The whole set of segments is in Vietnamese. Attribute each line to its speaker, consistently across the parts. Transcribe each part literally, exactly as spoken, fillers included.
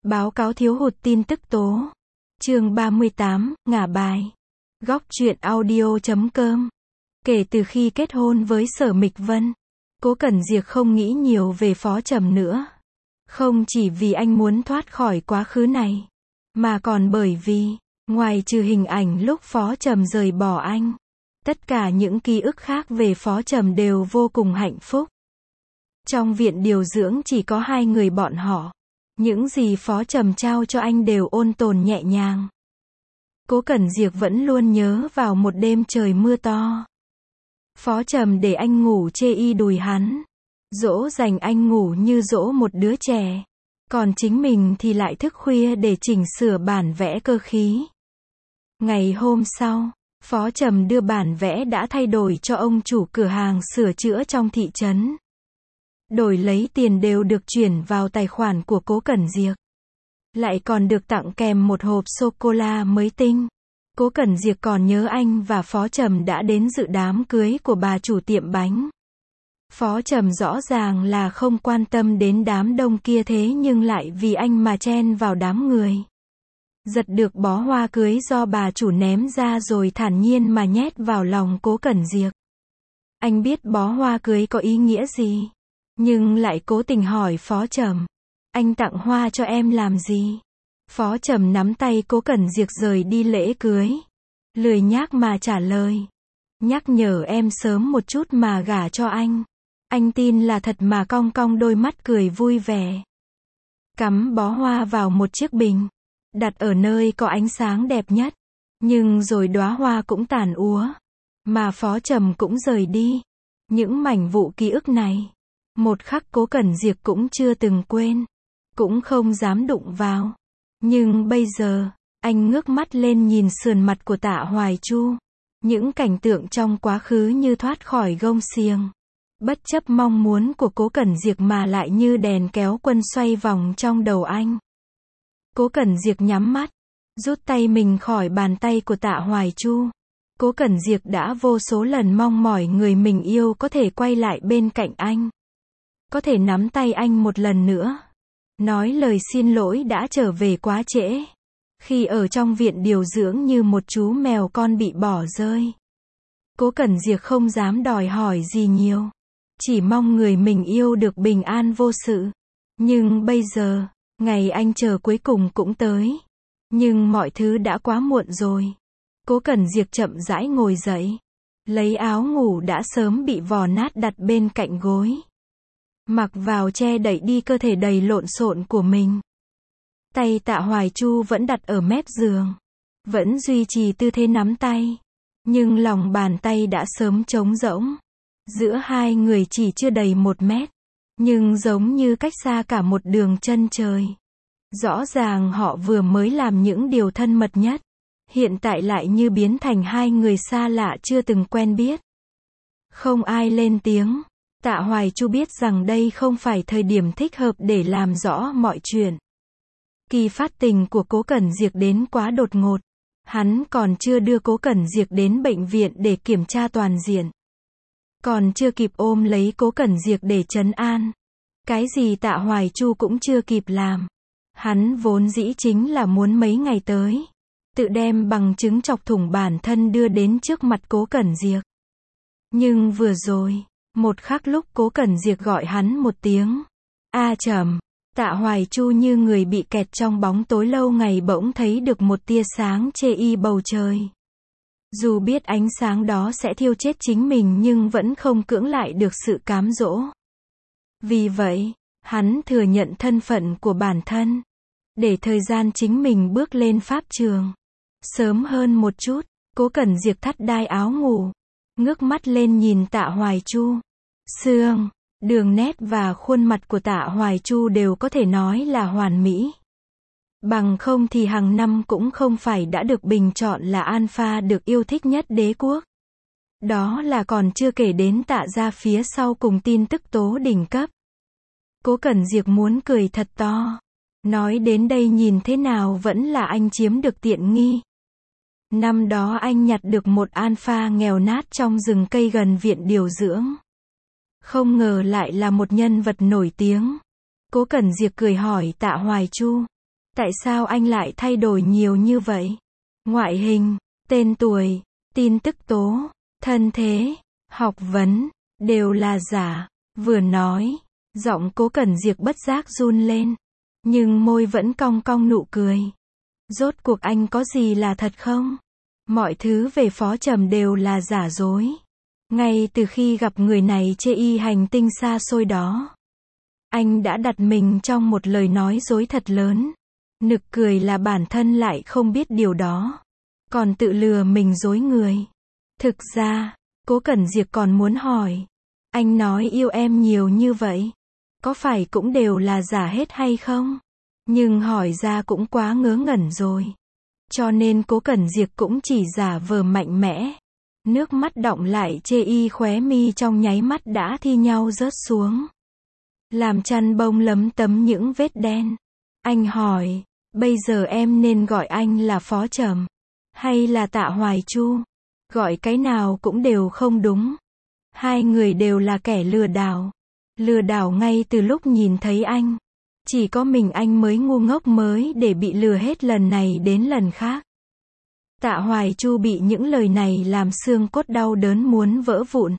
Speaker 1: Báo cáo thiếu hụt tin tức tố. Chương ba mươi tám, ngả bài. Góc truyện audio chấm com. Kể từ khi kết hôn với Sở Mịch Vân, Cố Cẩn Diệc không nghĩ nhiều về Phó Trầm nữa. Không chỉ vì anh muốn thoát khỏi quá khứ này, mà còn bởi vì, ngoài trừ hình ảnh lúc Phó Trầm rời bỏ anh, tất cả những ký ức khác về Phó Trầm đều vô cùng hạnh phúc. Trong viện điều dưỡng chỉ có hai người bọn họ. Những gì Phó Trầm trao cho anh đều ôn tồn nhẹ nhàng. Cố Cẩn Diệc vẫn luôn nhớ vào một đêm trời mưa to. Phó Trầm để anh ngủ chê y đùi hắn, dỗ dành anh ngủ như dỗ một đứa trẻ. Còn chính mình thì lại thức khuya để chỉnh sửa bản vẽ cơ khí. Ngày hôm sau, Phó Trầm đưa bản vẽ đã thay đổi cho ông chủ cửa hàng sửa chữa trong thị trấn. Đổi lấy tiền đều được chuyển vào tài khoản của Cố Cẩn Diệc. Lại còn được tặng kèm một hộp sô-cô-la mới tinh. Cố Cẩn Diệc còn nhớ anh và Phó Trầm đã đến dự đám cưới của bà chủ tiệm bánh. Phó Trầm rõ ràng là không quan tâm đến đám đông kia, thế nhưng lại vì anh mà chen vào đám người. Giật được bó hoa cưới do bà chủ ném ra rồi thản nhiên mà nhét vào lòng Cố Cẩn Diệc. Anh biết bó hoa cưới có ý nghĩa gì, nhưng lại cố tình hỏi Phó Trầm, anh tặng hoa cho em làm gì? Phó Trầm nắm tay Cố Cẩn Diệc rời đi lễ cưới. Lười nhác mà trả lời, nhắc nhở em sớm một chút mà gả cho anh. Anh tin là thật mà cong cong đôi mắt cười vui vẻ. Cắm bó hoa vào một chiếc bình, đặt ở nơi có ánh sáng đẹp nhất. Nhưng rồi đóa hoa cũng tàn úa, mà Phó Trầm cũng rời đi. Những mảnh vụn ký ức này, một khắc Cố Cẩn Diệc cũng chưa từng quên, cũng không dám đụng vào. Nhưng bây giờ, anh ngước mắt lên nhìn sườn mặt của Tạ Hoài Chu. Những cảnh tượng trong quá khứ như thoát khỏi gông xiềng. Bất chấp mong muốn của Cố Cẩn Diệc mà lại như đèn kéo quân xoay vòng trong đầu anh. Cố Cẩn Diệc nhắm mắt, rút tay mình khỏi bàn tay của Tạ Hoài Chu. Cố Cẩn Diệc đã vô số lần mong mỏi người mình yêu có thể quay lại bên cạnh anh. Có thể nắm tay anh một lần nữa. Nói lời xin lỗi đã trở về quá trễ. Khi ở trong viện điều dưỡng như một chú mèo con bị bỏ rơi. Cố Cẩn Diệc không dám đòi hỏi gì nhiều. Chỉ mong người mình yêu được bình an vô sự. Nhưng bây giờ, ngày anh chờ cuối cùng cũng tới. Nhưng mọi thứ đã quá muộn rồi. Cố Cẩn Diệc chậm rãi ngồi dậy. Lấy áo ngủ đã sớm bị vò nát đặt bên cạnh gối. Mặc vào che đậy đi cơ thể đầy lộn xộn của mình. Tay Tạ Hoài Chu vẫn đặt ở mép giường. Vẫn duy trì tư thế nắm tay. Nhưng lòng bàn tay đã sớm trống rỗng. Giữa hai người chỉ chưa đầy một mét. Nhưng giống như cách xa cả một đường chân trời. Rõ ràng họ vừa mới làm những điều thân mật nhất. Hiện tại lại như biến thành hai người xa lạ chưa từng quen biết. Không ai lên tiếng. Tạ Hoài Chu biết rằng đây không phải thời điểm thích hợp để làm rõ mọi chuyện. Kỳ phát tình của Cố Cẩn Diệc đến quá đột ngột. Hắn còn chưa đưa Cố Cẩn Diệc đến bệnh viện để kiểm tra toàn diện. Còn chưa kịp ôm lấy Cố Cẩn Diệc để trấn an. Cái gì Tạ Hoài Chu cũng chưa kịp làm. Hắn vốn dĩ chính là muốn mấy ngày tới, tự đem bằng chứng chọc thủng bản thân đưa đến trước mặt Cố Cẩn Diệc. Nhưng vừa rồi, một khắc lúc Cố Cẩn Diệc gọi hắn một tiếng A Trầm, Tạ Hoài Chu như người bị kẹt trong bóng tối lâu ngày bỗng thấy được một tia sáng chê y bầu trời. Dù biết ánh sáng đó sẽ thiêu chết chính mình nhưng vẫn không cưỡng lại được sự cám dỗ. Vì vậy, hắn thừa nhận thân phận của bản thân, để thời gian chính mình bước lên pháp trường. Sớm hơn một chút, Cố Cẩn Diệc thắt đai áo ngủ, ngước mắt lên nhìn Tạ Hoài Chu. Xương, đường nét và khuôn mặt của Tạ Hoài Chu đều có thể nói là hoàn mỹ. Bằng không thì hàng năm cũng không phải đã được bình chọn là alpha được yêu thích nhất đế quốc. Đó là còn chưa kể đến Tạ gia phía sau cùng tin tức tố đỉnh cấp. Cố Cẩn Diệc muốn cười thật to. Nói đến đây nhìn thế nào vẫn là anh chiếm được tiện nghi. Năm đó anh nhặt được một alpha nghèo nát trong rừng cây gần viện điều dưỡng. Không ngờ lại là một nhân vật nổi tiếng. Cố Cẩn Diệc cười hỏi Tạ Hoài Chu. Tại sao anh lại thay đổi nhiều như vậy? Ngoại hình, tên tuổi, tin tức tố, thân thế, học vấn, đều là giả. Vừa nói, giọng Cố Cẩn Diệc bất giác run lên. Nhưng môi vẫn cong cong nụ cười. Rốt cuộc anh có gì là thật không? Mọi thứ về Phó Trầm đều là giả dối. Ngay từ khi gặp người này chê y hành tinh xa xôi đó, anh đã đặt mình trong một lời nói dối thật lớn. Nực cười là bản thân lại không biết điều đó, còn tự lừa mình dối người. Thực ra, Cố Cẩn Diệc còn muốn hỏi, anh nói yêu em nhiều như vậy, có phải cũng đều là giả hết hay không? Nhưng hỏi ra cũng quá ngớ ngẩn rồi. Cho nên Cố Cẩn Diệc cũng chỉ giả vờ mạnh mẽ. Nước mắt đọng lại chê y khóe mi trong nháy mắt đã thi nhau rớt xuống. Làm chăn bông lấm tấm những vết đen. Anh hỏi, bây giờ em nên gọi anh là Phó Trầm, hay là Tạ Hoài Chu? Gọi cái nào cũng đều không đúng. Hai người đều là kẻ lừa đảo. Lừa đảo ngay từ lúc nhìn thấy anh. Chỉ có mình anh mới ngu ngốc mới để bị lừa hết lần này đến lần khác. Tạ Hoài Chu bị những lời này làm xương cốt đau đớn muốn vỡ vụn.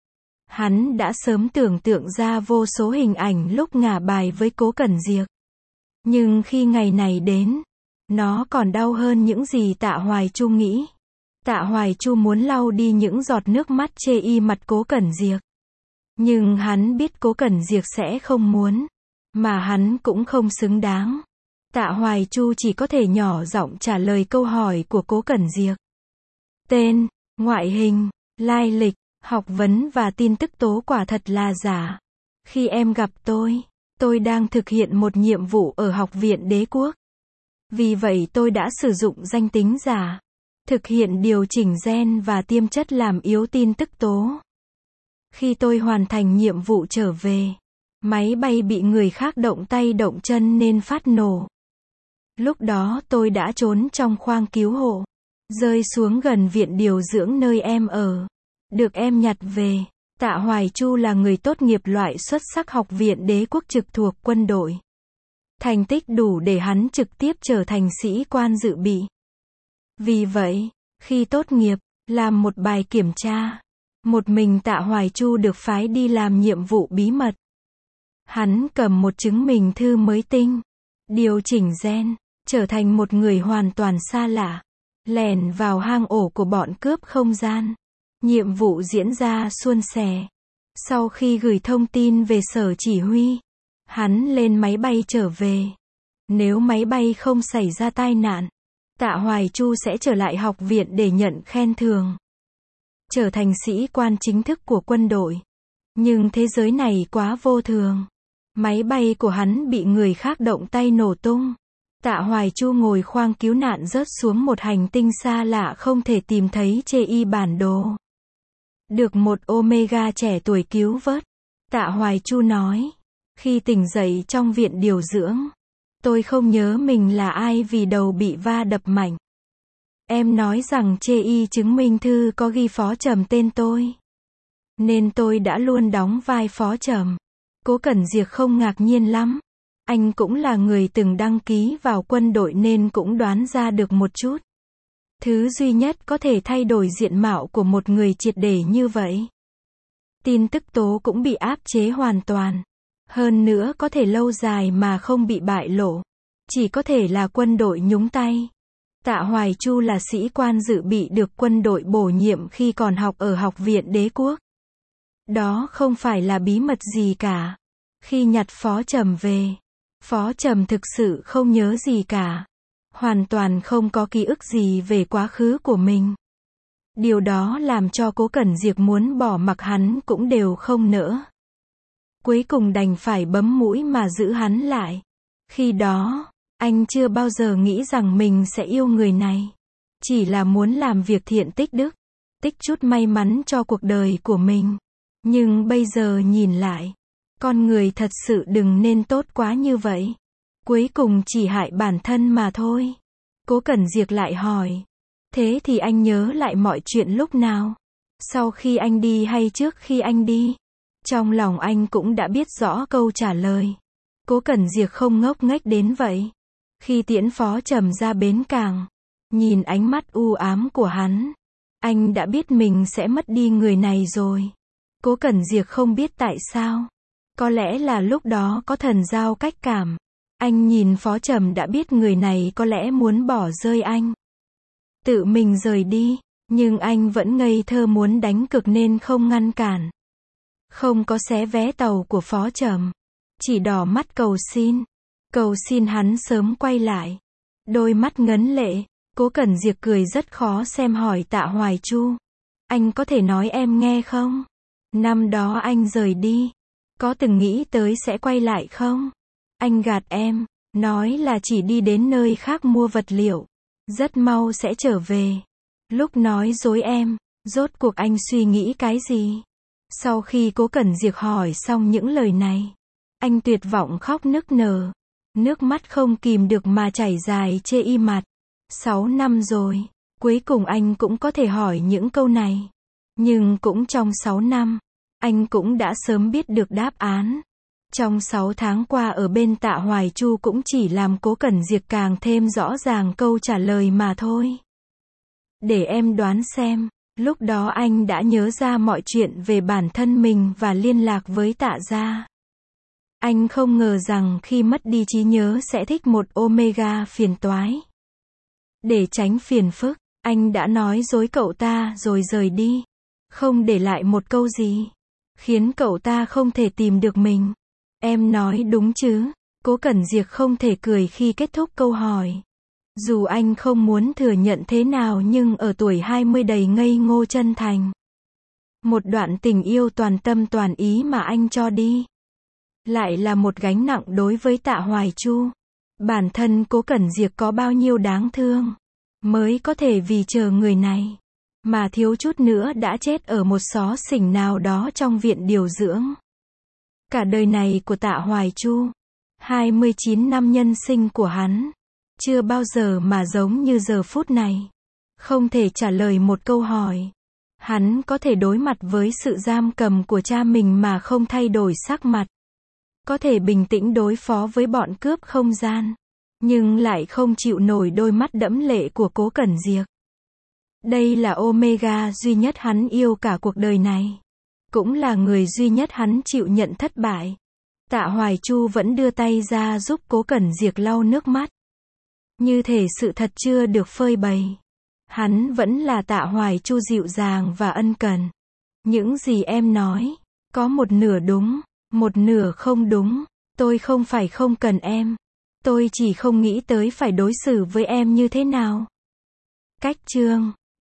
Speaker 1: Hắn đã sớm tưởng tượng ra vô số hình ảnh lúc ngả bài với Cố Cẩn Diệc. Nhưng khi ngày này đến, nó còn đau hơn những gì Tạ Hoài Chu nghĩ. Tạ Hoài Chu muốn lau đi những giọt nước mắt chê y mặt Cố Cẩn Diệc. Nhưng hắn biết Cố Cẩn Diệc sẽ không muốn, mà hắn cũng không xứng đáng. Tạ Hoài Chu chỉ có thể nhỏ giọng trả lời câu hỏi của Cố Cẩn Diệc. Tên, ngoại hình, lai lịch, học vấn và tin tức tố quả thật là giả. Khi em gặp tôi, tôi đang thực hiện một nhiệm vụ ở Học viện Đế Quốc. Vì vậy tôi đã sử dụng danh tính giả, thực hiện điều chỉnh gen và tiêm chất làm yếu tin tức tố. Khi tôi hoàn thành nhiệm vụ trở về, máy bay bị người khác động tay động chân nên phát nổ. Lúc đó tôi đã trốn trong khoang cứu hộ, rơi xuống gần viện điều dưỡng nơi em ở. Được em nhặt về. Tạ Hoài Chu là người tốt nghiệp loại xuất sắc Học viện Đế Quốc trực thuộc quân đội. Thành tích đủ để hắn trực tiếp trở thành sĩ quan dự bị. Vì vậy, khi tốt nghiệp, làm một bài kiểm tra, một mình Tạ Hoài Chu được phái đi làm nhiệm vụ bí mật. Hắn cầm một chứng minh thư mới tinh, điều chỉnh gen, trở thành một người hoàn toàn xa lạ, lẻn vào hang ổ của bọn cướp không gian. Nhiệm vụ diễn ra suôn sẻ. Sau khi gửi thông tin về sở chỉ huy, hắn lên máy bay trở về. Nếu máy bay không xảy ra tai nạn, Tạ Hoài Chu sẽ trở lại học viện để nhận khen thưởng, trở thành sĩ quan chính thức của quân đội. Nhưng thế giới này quá vô thường. Máy bay của hắn bị người khác động tay nổ tung. Tạ Hoài Chu ngồi khoang cứu nạn rớt xuống một hành tinh xa lạ không thể tìm thấy chê y bản đồ. Được một Omega trẻ tuổi cứu vớt. Tạ Hoài Chu nói, khi tỉnh dậy trong viện điều dưỡng, tôi không nhớ mình là ai vì đầu bị va đập mạnh. Em nói rằng chê y chứng minh thư có ghi Phó Trầm tên tôi, nên tôi đã luôn đóng vai Phó Trầm. Cố Cẩn Diệc không ngạc nhiên lắm. Anh cũng là người từng đăng ký vào quân đội nên cũng đoán ra được một chút. Thứ duy nhất có thể thay đổi diện mạo của một người triệt để như vậy. Tin tức tố cũng bị áp chế hoàn toàn. Hơn nữa có thể lâu dài mà không bị bại lộ. Chỉ có thể là quân đội nhúng tay. Tạ Hoài Chu là sĩ quan dự bị được quân đội bổ nhiệm khi còn học ở Học viện Đế Quốc. Đó không phải là bí mật gì cả. Khi nhặt Phó Trầm về, Phó Trầm thực sự không nhớ gì cả. Hoàn toàn không có ký ức gì về quá khứ của mình. Điều đó làm cho Cố Cẩn Diệc muốn bỏ mặc hắn cũng đều không nỡ. Cuối cùng đành phải bấm mũi mà giữ hắn lại. Khi đó, anh chưa bao giờ nghĩ rằng mình sẽ yêu người này. Chỉ là muốn làm việc thiện tích đức, tích chút may mắn cho cuộc đời của mình. Nhưng bây giờ nhìn lại, con người thật sự đừng nên tốt quá như vậy. Cuối cùng chỉ hại bản thân mà thôi. Cố Cẩn Diệc lại hỏi, thế thì anh nhớ lại mọi chuyện lúc nào? Sau khi anh đi hay trước khi anh đi? Trong lòng anh cũng đã biết rõ câu trả lời. Cố Cẩn Diệc không ngốc nghếch đến vậy. Khi tiễn Phó Trầm ra bến cảng, nhìn ánh mắt u ám của hắn, anh đã biết mình sẽ mất đi người này rồi. Cố Cẩn Diệc không biết tại sao. Có lẽ là lúc đó có thần giao cách cảm. Anh nhìn Phó Trầm đã biết người này có lẽ muốn bỏ rơi anh, tự mình rời đi, nhưng anh vẫn ngây thơ muốn đánh cược nên không ngăn cản. Không có xé vé tàu của Phó Trầm, chỉ đỏ mắt cầu xin, cầu xin hắn sớm quay lại. Đôi mắt ngấn lệ, Cố Cẩn Diệc cười rất khó xem hỏi Tạ Hoài Chu, anh có thể nói em nghe không? Năm đó anh rời đi, có từng nghĩ tới sẽ quay lại không? Anh gạt em, nói là chỉ đi đến nơi khác mua vật liệu, rất mau sẽ trở về. Lúc nói dối em, rốt cuộc anh suy nghĩ cái gì? Sau khi Cố Cẩn Diệc hỏi xong những lời này, anh tuyệt vọng khóc nức nở, nước mắt không kìm được mà chảy dài chê y mặt. Sáu năm rồi, cuối cùng anh cũng có thể hỏi những câu này. Nhưng cũng trong sáu năm, anh cũng đã sớm biết được đáp án. Trong sáu tháng qua ở bên Tạ Hoài Chu cũng chỉ làm Cố Cẩn Diệc càng thêm rõ ràng câu trả lời mà thôi. Để em đoán xem, lúc đó anh đã nhớ ra mọi chuyện về bản thân mình và liên lạc với Tạ gia. Anh không ngờ rằng khi mất đi trí nhớ sẽ thích một Omega phiền toái. Để tránh phiền phức, anh đã nói dối cậu ta rồi rời đi, không để lại một câu gì, khiến cậu ta không thể tìm được mình. Em nói đúng chứ? Cố Cẩn Diệc không thể cười khi kết thúc câu hỏi. Dù anh không muốn thừa nhận thế nào nhưng ở tuổi hai mươi đầy ngây ngô chân thành. Một đoạn tình yêu toàn tâm toàn ý mà anh cho đi, lại là một gánh nặng đối với Tạ Hoài Chu. Bản thân Cố Cẩn Diệc có bao nhiêu đáng thương, mới có thể vì chờ người này, mà thiếu chút nữa đã chết ở một xó xỉnh nào đó trong viện điều dưỡng. Cả đời này của Tạ Hoài Chu, hai mươi chín năm nhân sinh của hắn, chưa bao giờ mà giống như giờ phút này. Không thể trả lời một câu hỏi. Hắn có thể đối mặt với sự giam cầm của cha mình mà không thay đổi sắc mặt. Có thể bình tĩnh đối phó với bọn cướp không gian, nhưng lại không chịu nổi đôi mắt đẫm lệ của Cố Cẩn Diệc. Đây là Omega duy nhất hắn yêu cả cuộc đời này. Cũng là người duy nhất hắn chịu nhận thất bại. Tạ Hoài Chu vẫn đưa tay ra giúp Cố Cẩn Diệc lau nước mắt. Như thể sự thật chưa được phơi bày. Hắn vẫn là Tạ Hoài Chu dịu dàng và ân cần. Những gì em nói, có một nửa đúng, một nửa không đúng. Tôi không phải không cần em. Tôi chỉ không nghĩ tới phải đối xử với em như thế nào. Cách chương